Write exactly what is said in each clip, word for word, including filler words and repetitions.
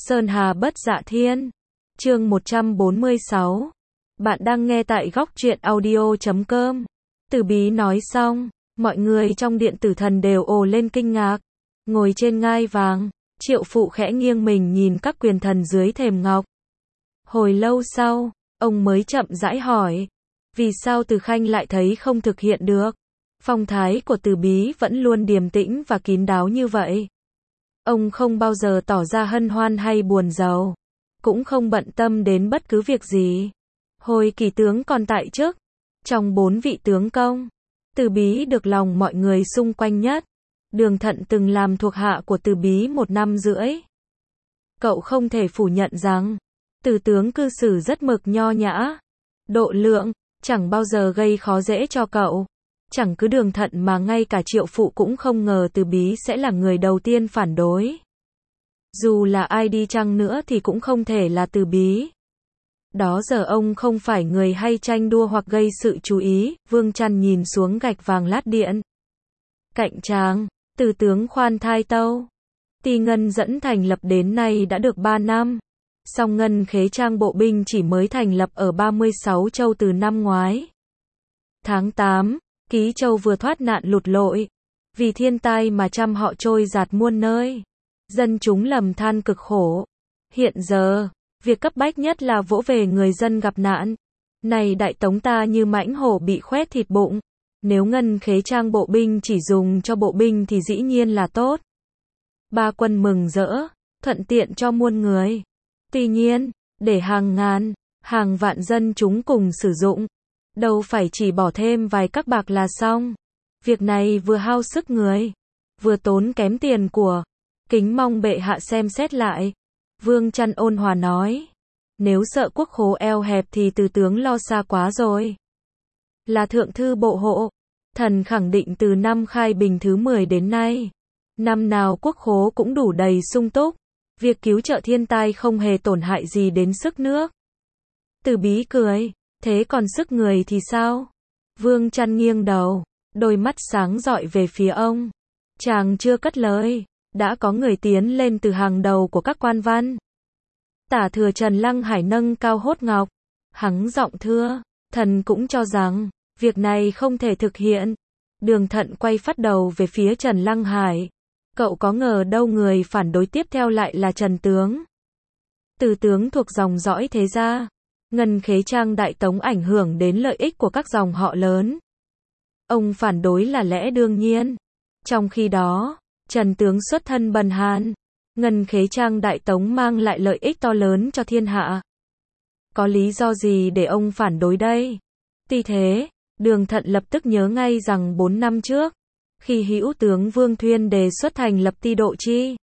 Sơn Hà Bất Dạ Thiên. Chương một trăm bốn mươi sáu. Bạn đang nghe tại góc truyện audio chấm com. Từ Bí nói xong, mọi người trong điện tử thần đều ồ lên kinh ngạc. Ngồi trên ngai vàng, Triệu Phụ khẽ nghiêng mình nhìn các quyền thần dưới thềm ngọc. Hồi lâu sau, ông mới chậm rãi hỏi, vì sao Từ Khanh lại thấy không thực hiện được? Phong thái của Từ Bí vẫn luôn điềm tĩnh và kín đáo như vậy. Ông không bao giờ tỏ ra hân hoan hay buồn rầu, cũng không bận tâm đến bất cứ việc gì. Hồi Kỳ tướng còn tại chức, trong bốn vị tướng công, Từ Bí được lòng mọi người xung quanh nhất. Đường Thận từng làm thuộc hạ của Từ Bí một năm rưỡi. Cậu không thể phủ nhận rằng, Từ tướng cư xử rất mực nho nhã, độ lượng, chẳng bao giờ gây khó dễ cho cậu. Chẳng cứ Đường Thận mà ngay cả Triệu Phụ cũng không ngờ Từ Bí sẽ là người đầu tiên phản đối. Dù là ai đi chăng nữa thì cũng không thể là Từ Bí. Đó giờ ông không phải người hay tranh đua hoặc gây sự chú ý. Vương Chăn nhìn xuống gạch vàng lát điện. Cạnh tràng, Từ tướng khoan thai tâu. Ti Ngân dẫn thành lập đến nay đã được ba năm. Song Ngân Khế Trang bộ binh chỉ mới thành lập ở ba mươi sáu châu từ năm ngoái. Tháng tám, Ký Châu vừa thoát nạn lụt lội. Vì thiên tai mà trăm họ trôi dạt muôn nơi. Dân chúng lầm than cực khổ. Hiện giờ, việc cấp bách nhất là vỗ về người dân gặp nạn. Này Đại Tống ta như mãnh hổ bị khoét thịt bụng. Nếu Ngân Khế Trang bộ binh chỉ dùng cho bộ binh thì dĩ nhiên là tốt. Ba quân mừng rỡ, thuận tiện cho muôn người. Tuy nhiên, để hàng ngàn, hàng vạn dân chúng cùng sử dụng, đâu phải chỉ bỏ thêm vài các bạc là xong. Việc này vừa hao sức người, vừa tốn kém tiền của. Kính mong bệ hạ xem xét lại. Vương Chăn ôn hòa nói. Nếu sợ quốc khố eo hẹp thì Từ tướng lo xa quá rồi. Là thượng thư bộ hộ, thần khẳng định từ năm khai bình thứ mười đến nay, năm nào quốc khố cũng đủ đầy sung túc. Việc cứu trợ thiên tai không hề tổn hại gì đến sức nước. Từ Bí cười, thế còn sức người thì sao? Vương Chăn nghiêng đầu, đôi mắt sáng rọi về phía ông. Chàng chưa cất lời, đã có người tiến lên từ hàng đầu của các quan văn. Tả thừa Trần Lăng Hải nâng cao hốt ngọc, hắng giọng thưa, thần cũng cho rằng, việc này không thể thực hiện. Đường Thận quay phát đầu về phía Trần Lăng Hải. Cậu có ngờ đâu người phản đối tiếp theo lại là Trần tướng. Từ tướng thuộc dòng dõi thế gia. Ngân Khế Trang Đại Tống ảnh hưởng đến lợi ích của các dòng họ lớn. Ông phản đối là lẽ đương nhiên. Trong khi đó, Trần tướng xuất thân bần hàn. Ngân Khế Trang Đại Tống mang lại lợi ích to lớn cho thiên hạ. Có lý do gì để ông phản đối đây? Tuy thế, Đường Thận lập tức nhớ ngay rằng bốn năm trước, khi hữu tướng Vương Thuyên đề xuất thành lập ti độ chi,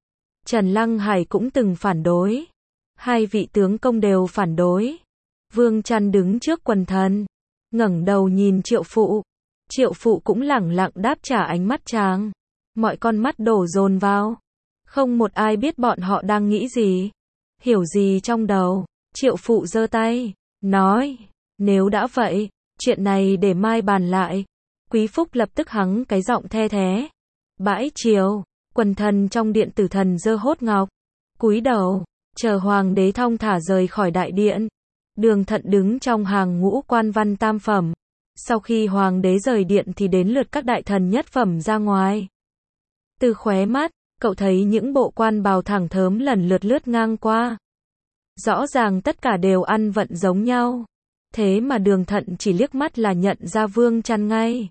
Trần Lăng Hải cũng từng phản đối. Hai vị tướng công đều phản đối. Vương Chăn đứng trước quần thần, ngẩng đầu nhìn Triệu Phụ. Triệu Phụ cũng lẳng lặng đáp trả ánh mắt chàng. Mọi con mắt đổ dồn vào. Không một ai biết bọn họ đang nghĩ gì, hiểu gì trong đầu. Triệu Phụ giơ tay, nói, nếu đã vậy, chuyện này để mai bàn lại. Quý Phúc lập tức hắng cái giọng the thé. Bãi chiều, quần thần trong điện tử thần giơ hốt ngọc, cúi đầu, chờ hoàng đế thong thả rời khỏi đại điện. Đường Thận đứng trong hàng ngũ quan văn tam phẩm. Sau khi hoàng đế rời điện thì đến lượt các đại thần nhất phẩm ra ngoài. Từ khóe mắt, cậu thấy những bộ quan bào thẳng thớm lần lượt lướt ngang qua. Rõ ràng tất cả đều ăn vận giống nhau. Thế mà Đường Thận chỉ liếc mắt là nhận ra Vương Chăn ngay.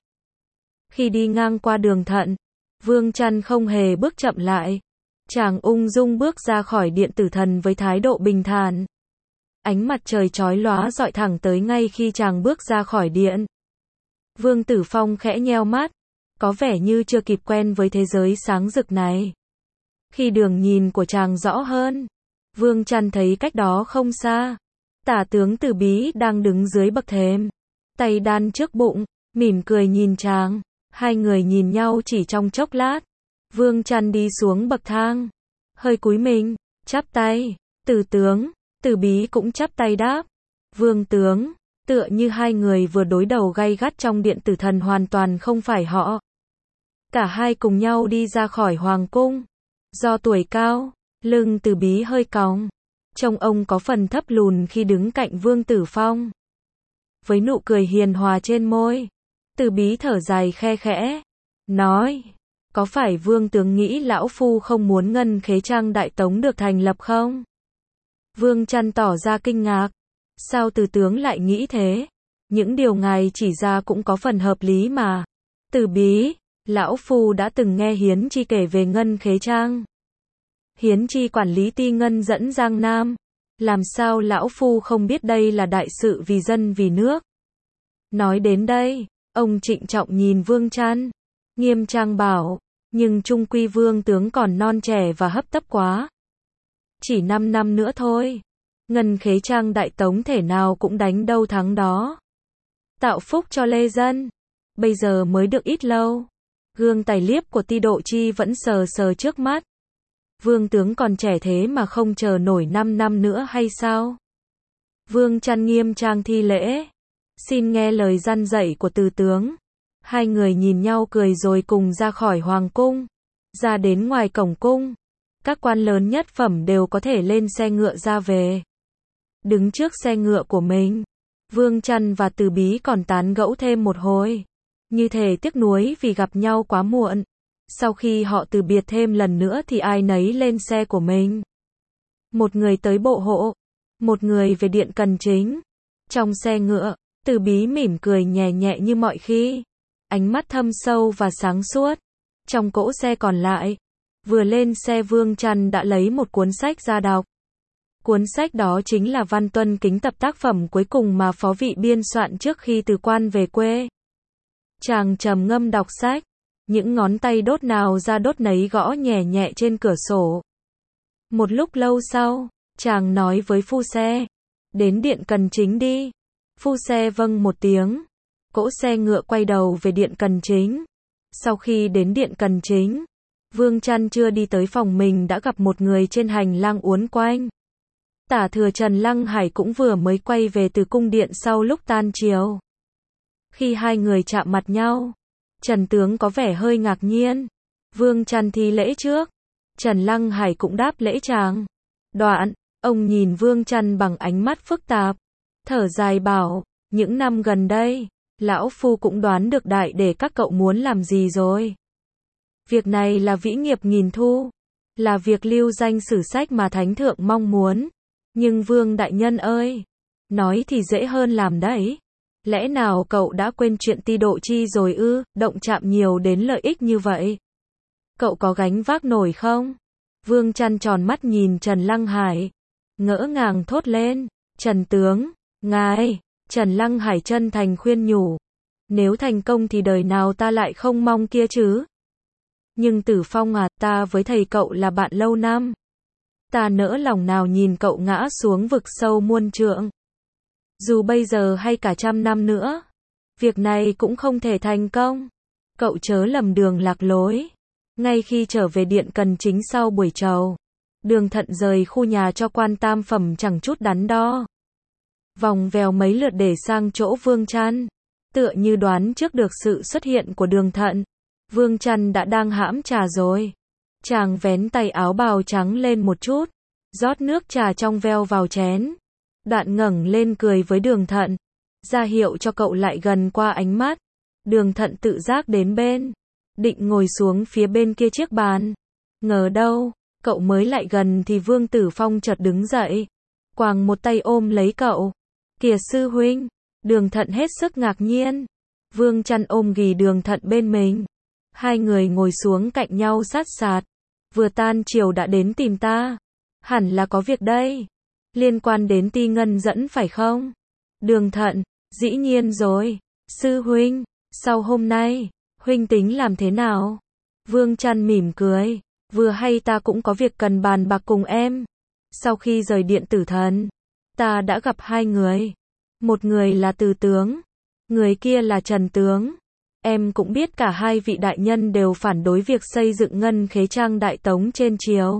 Khi đi ngang qua Đường Thận, Vương Chăn không hề bước chậm lại. Chàng ung dung bước ra khỏi điện tử thần với thái độ bình thản. Ánh mặt trời chói lóa rọi thẳng tới ngay khi chàng bước ra khỏi điện. Vương Tử Phong khẽ nheo mắt, có vẻ như chưa kịp quen với thế giới sáng rực này. Khi đường nhìn của chàng rõ hơn, Vương Chăn thấy cách đó không xa, tả tướng Từ Bí đang đứng dưới bậc thềm, tay đan trước bụng, mỉm cười nhìn chàng. Hai người nhìn nhau chỉ trong chốc lát. Vương Chăn đi xuống bậc thang, hơi cúi mình, chắp tay. Từ tướng, Từ Bí cũng chắp tay đáp. Vương tướng, tựa như hai người vừa đối đầu gay gắt trong điện tử thần hoàn toàn không phải họ. Cả hai cùng nhau đi ra khỏi hoàng cung. Do tuổi cao, Lưng Từ Bí hơi cong. Trông ông có phần thấp lùn khi đứng cạnh Vương Tử Phong. Với nụ cười hiền hòa trên môi, Từ Bí thở dài khe khẽ, nói, có phải Vương tướng nghĩ lão phu không muốn Ngân Khế Trang Đại Tống được thành lập không? Vương Trăn tỏ ra kinh ngạc. Sao Từ tướng lại nghĩ thế? Những điều ngài chỉ ra cũng có phần hợp lý mà. Từ Bí, lão phu đã từng nghe Hiến Chi kể về Ngân Khế Trang. Hiến Chi quản lý ti ngân dẫn Giang Nam. Làm sao lão phu không biết đây là đại sự vì dân vì nước? Nói đến đây, ông trịnh trọng nhìn Vương Trăn, nghiêm trang bảo, nhưng chung quy Vương tướng còn non trẻ và hấp tấp quá. Chỉ năm năm nữa thôi, Ngân Khế Trang Đại Tống thể nào cũng đánh đâu thắng đó. Tạo phúc cho lê dân, bây giờ mới được ít lâu. Gương tài liếp của Ti Độ Chi vẫn sờ sờ trước mắt. Vương tướng còn trẻ thế mà không chờ nổi năm năm nữa hay sao? Vương Trăn nghiêm trang thi lễ. Xin nghe lời răn dạy của Từ tướng. Hai người nhìn nhau cười rồi cùng ra khỏi hoàng cung. Ra đến ngoài cổng cung. Các quan lớn nhất phẩm đều có thể lên xe ngựa ra về. Đứng trước xe ngựa của mình, Vương Trăn và Từ Bí còn tán gẫu thêm một hồi. Như thể tiếc nuối vì gặp nhau quá muộn. Sau khi họ từ biệt thêm lần nữa thì ai nấy lên xe của mình. Một người tới bộ hộ, một người về điện Cần Chính. Trong xe ngựa, Từ Bí mỉm cười nhẹ nhẹ như mọi khi. Ánh mắt thâm sâu và sáng suốt. Trong cỗ xe còn lại, vừa lên xe Vương Trăn đã lấy một cuốn sách ra đọc. Cuốn sách đó chính là Văn Tuân Kính tập tác phẩm cuối cùng mà phó vị biên soạn trước khi từ quan về quê. Chàng trầm ngâm đọc sách. Những ngón tay đốt nào ra đốt nấy gõ nhẹ nhẹ trên cửa sổ. Một lúc lâu sau, chàng nói với phu xe, đến điện Cần Chính đi. Phu xe vâng một tiếng. Cỗ xe ngựa quay đầu về điện Cần Chính. Sau khi đến điện Cần Chính, Vương Trăn chưa đi tới phòng mình đã gặp một người trên hành lang uốn quanh. Tả thừa Trần Lăng Hải cũng vừa mới quay về từ cung điện sau lúc tan chiều. Khi hai người chạm mặt nhau, Trần tướng có vẻ hơi ngạc nhiên. Vương Trăn thi lễ trước. Trần Lăng Hải cũng đáp lễ chàng. Đoạn, ông nhìn Vương Trăn bằng ánh mắt phức tạp. Thở dài bảo, những năm gần đây, lão phu cũng đoán được đại để các cậu muốn làm gì rồi. Việc này là vĩ nghiệp nghìn thu. Là việc lưu danh sử sách mà Thánh Thượng mong muốn. Nhưng Vương Đại Nhân ơi, nói thì dễ hơn làm đấy. Lẽ nào cậu đã quên chuyện Ti Độ Chi rồi ư, động chạm nhiều đến lợi ích như vậy? Cậu có gánh vác nổi không? Vương Trăn tròn mắt nhìn Trần Lăng Hải. Ngỡ ngàng thốt lên, Trần tướng, ngài. Trần Lăng Hải chân thành khuyên nhủ. Nếu thành công thì đời nào ta lại không mong kia chứ? Nhưng Tử Phong à, ta với thầy cậu là bạn lâu năm. Ta nỡ lòng nào nhìn cậu ngã xuống vực sâu muôn trượng. Dù bây giờ hay cả trăm năm nữa, việc này cũng không thể thành công. Cậu chớ lầm đường lạc lối. Ngay khi trở về điện Cần Chính sau buổi trầu, Đường Thận rời khu nhà cho quan tam phẩm chẳng chút đắn đo. Vòng vèo mấy lượt để sang chỗ Vương Trăn. Tựa như đoán trước được sự xuất hiện của Đường Thận, Vương Trăn đã đang hãm trà rồi. Chàng vén tay áo bào trắng lên một chút, rót nước trà trong veo vào chén. Đoạn ngẩng lên cười với Đường Thận, ra hiệu cho cậu lại gần qua ánh mắt. Đường Thận tự giác đến bên, định ngồi xuống phía bên kia chiếc bàn. Ngờ đâu, cậu mới lại gần thì Vương Tử Phong chợt đứng dậy, quàng một tay ôm lấy cậu. Kìa sư huynh. Đường Thận hết sức ngạc nhiên. Vương Trăn ôm ghì Đường Thận bên mình. Hai người ngồi xuống cạnh nhau sát sạt. Vừa tan chiều đã đến tìm ta. Hẳn là có việc đây. Liên quan đến Ti Ngân dẫn phải không? Đường Thận, dĩ nhiên rồi. Sư huynh, sau hôm nay, huynh tính làm thế nào? Vương Trăn mỉm cười. Vừa hay ta cũng có việc cần bàn bạc cùng em. Sau khi rời điện Tử Thần, ta đã gặp hai người. Một người là Từ tướng, người kia là Trần tướng. Em cũng biết cả hai vị đại nhân đều phản đối việc xây dựng Ngân Khế Trang Đại Tống trên triều.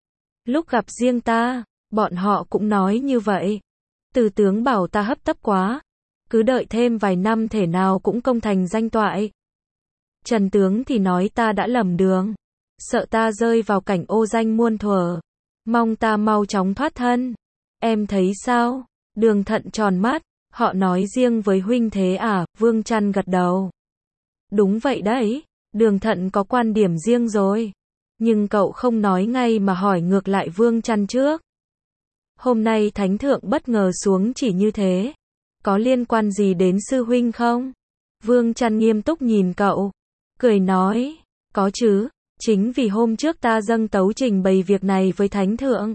Lúc gặp riêng ta, bọn họ cũng nói như vậy. Từ tướng bảo ta hấp tấp quá, cứ đợi thêm vài năm thể nào cũng công thành danh toại. Trần tướng thì nói ta đã lầm đường, sợ ta rơi vào cảnh ô danh muôn thuở. mong ta mau chóng thoát thân. Em thấy sao? Đường Thận tròn mắt, họ nói riêng với huynh thế à? Vương Trăn gật đầu. Đúng vậy đấy, Đường Thận có quan điểm riêng rồi. Nhưng cậu không nói ngay mà hỏi ngược lại Vương Trăn trước. Hôm nay Thánh Thượng bất ngờ xuống chỉ như thế, có liên quan gì đến sư huynh không? Vương Trăn nghiêm túc nhìn cậu, cười nói, có chứ, chính vì hôm trước ta dâng tấu trình bày việc này với Thánh Thượng,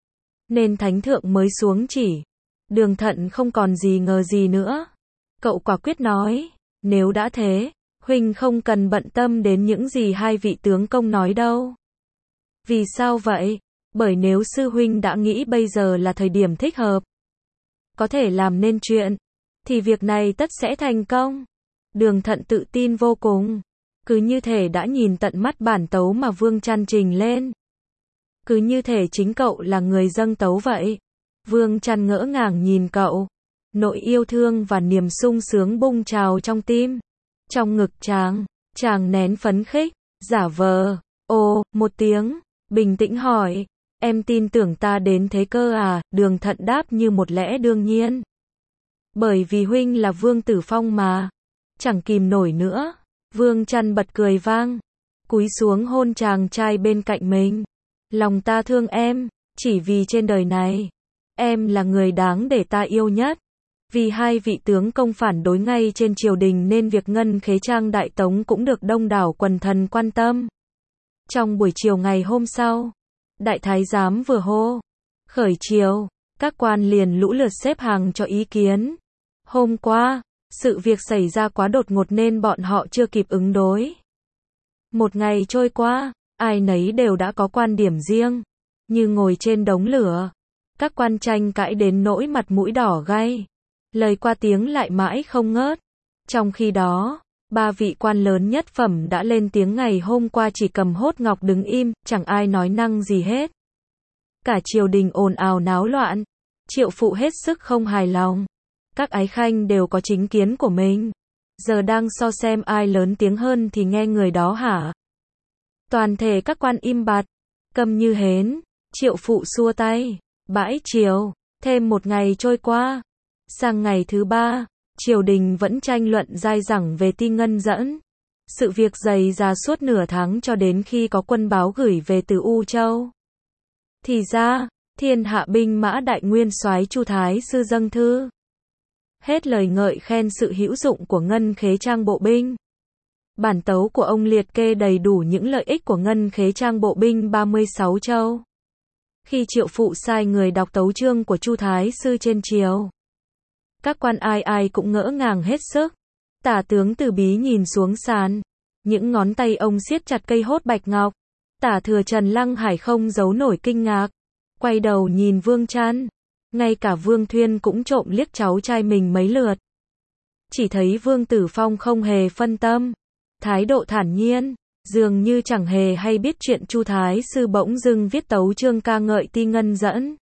nên Thánh Thượng mới xuống chỉ. Đường Thận không còn gì ngờ gì nữa. Cậu quả quyết nói, nếu đã thế, huynh không cần bận tâm đến những gì hai vị tướng công nói đâu. Vì sao vậy? Bởi nếu sư huynh đã nghĩ bây giờ là thời điểm thích hợp, có thể làm nên chuyện, thì việc này tất sẽ thành công. Đường Thận tự tin vô cùng, cứ như thể đã nhìn tận mắt bản tấu mà Vương Trăn trình lên. Cứ như thể chính cậu là người dâng tấu vậy. Vương Trăn ngỡ ngàng nhìn cậu, nỗi yêu thương và niềm sung sướng bung trào trong tim. Trong ngực chàng, chàng nén phấn khích, giả vờ, ồ, một tiếng, bình tĩnh hỏi, em tin tưởng ta đến thế cơ à? Đường Thận đáp như một lẽ đương nhiên. Bởi vì huynh là Vương Tử Phong mà. Chẳng kìm nổi nữa. Vương Trăn bật cười vang, cúi xuống hôn chàng trai bên cạnh mình. Lòng ta thương em, chỉ vì trên đời này, em là người đáng để ta yêu nhất. Vì hai vị tướng công phản đối ngay trên triều đình nên việc Ngân Khế Trang Đại Tống cũng được đông đảo quần thần quan tâm. Trong buổi chiều ngày hôm sau, Đại Thái Giám vừa hô khởi triều, các quan liền lũ lượt xếp hàng cho ý kiến. Hôm qua, sự việc xảy ra quá đột ngột nên bọn họ chưa kịp ứng đối. Một ngày trôi qua, ai nấy đều đã có quan điểm riêng, như ngồi trên đống lửa. Các quan tranh cãi đến nỗi mặt mũi đỏ gay, lời qua tiếng lại mãi không ngớt. Trong khi đó, ba vị quan lớn nhất phẩm đã lên tiếng ngày hôm qua chỉ cầm hốt ngọc đứng im, chẳng ai nói năng gì hết. Cả triều đình ồn ào náo loạn, Triệu Phụ hết sức không hài lòng. Các ái khanh đều có chính kiến của mình. Giờ đang so xem ai lớn tiếng hơn thì nghe người đó hả? Toàn thể các quan im bặt, câm như hến. Triệu Phụ xua tay, bãi triều. Thêm một ngày trôi qua. Sang ngày thứ ba, triều đình vẫn tranh luận dai dẳng về Ti Ngân Dẫn. Sự việc dày dà suốt nửa tháng cho đến khi có quân báo gửi về từ U Châu. Thì ra, Thiên Hạ binh mã Đại Nguyên soái Chu Thái sư dâng thư, hết lời ngợi khen sự hữu dụng của Ngân Khế Trang bộ binh. Bản tấu của ông liệt kê đầy đủ những lợi ích của Ngân Khế Trang bộ binh ba mươi sáu châu. Khi Triệu Phụ sai người đọc tấu chương của Chu Thái sư trên triều, các quan ai ai cũng ngỡ ngàng hết sức. Tả tướng Từ Bí nhìn xuống sàn, những ngón tay ông siết chặt cây hốt bạch ngọc. Tả thừa Trần Lăng Hải không giấu nổi kinh ngạc, quay đầu nhìn Vương Trăn. Ngay cả Vương Thuyên cũng trộm liếc cháu trai mình mấy lượt. Chỉ thấy Vương Tử Phong không hề phân tâm, thái độ thản nhiên, dường như chẳng hề hay biết chuyện Chu Thái sư bỗng dưng viết tấu chương ca ngợi Ti Ngân Dẫn.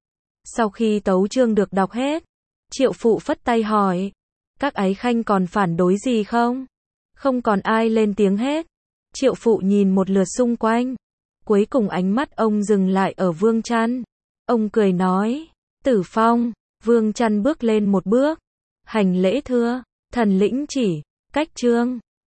Sau khi tấu chương được đọc hết, Triệu Phụ phất tay hỏi, các ái khanh còn phản đối gì không? Không còn ai lên tiếng hết. Triệu Phụ nhìn một lượt xung quanh, cuối cùng ánh mắt ông dừng lại ở Vương Trăn. Ông cười nói, Tử Phong. Vương Trăn bước lên một bước, hành lễ thưa, thần lĩnh chỉ, cách chương.